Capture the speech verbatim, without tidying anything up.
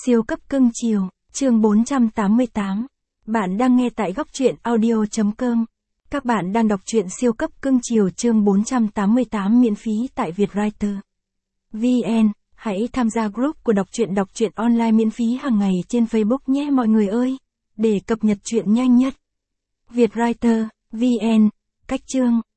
Siêu cấp cưng chiều, chương bốn trăm tám mươi tám. Bạn đang nghe tại góc truyện audio chấm com. Các bạn đang đọc truyện siêu cấp cưng chiều chương bốn trăm tám mươi tám miễn phí tại Vietwriter. vê en, hãy tham gia group của đọc truyện đọc truyện online miễn phí hàng ngày trên Facebook nhé mọi người ơi, để cập nhật truyện nhanh nhất. Vietwriter, vê en, cách chương.